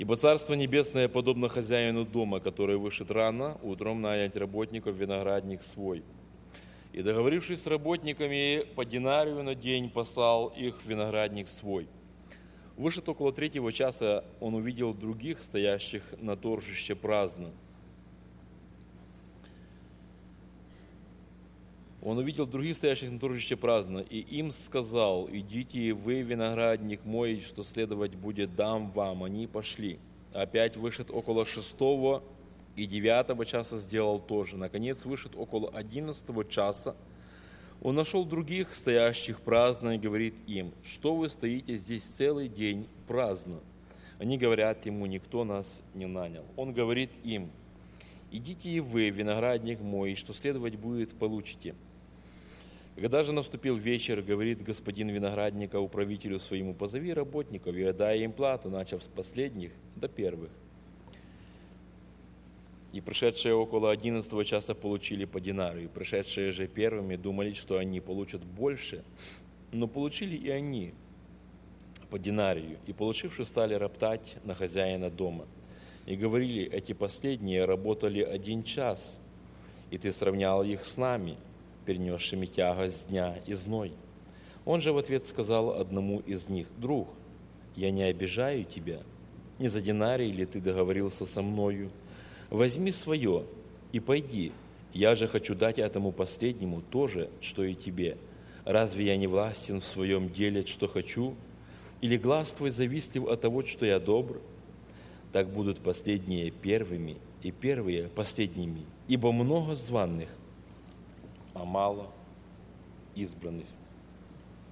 Ибо Царство Небесное подобно хозяину дома, который вышед рано, утром нанять работников в виноградник свой. И, договорившись с работниками, по динарию на день послал их в виноградник свой. Вышед около 3 часа, он увидел других, стоящих на торжище праздно. Он увидел других, стоящих на торжище праздно, и им сказал: идите вы, виноградник мой, что следовать будет, дам вам. Они пошли. Опять вышед около 6 и 9 часа сделал то же. Наконец, вышед около 11 часа, он нашел других, стоящих праздно, и говорит им: что вы стоите здесь целый день праздно? Они говорят ему: никто нас не нанял. Он говорит им: идите и вы, виноградник мой, что следовать будет, получите. Когда же наступил вечер, говорит господин виноградника управителю своему: позови работников и отдай им плату, начав с последних до первых. И пришедшие около 11 часа получили по динарию, и пришедшие же первыми думали, что они получат больше, но получили и они по динарию, и получивши стали роптать на хозяина дома. И говорили: эти последние работали 1 час, и ты сравнял их с нами, перенесшими тягость дня и зной. Он же в ответ сказал одному из них: друг, я не обижаю тебя, не за динарий ли ты договорился со мною? Возьми свое и пойди, я же хочу дать этому последнему то же, что и тебе. Разве я не властен в своем деле, что хочу? Или глаз твой завистлив от того, что я добр? Так будут последние первыми, и первые последними, ибо много званых, а мало избранных.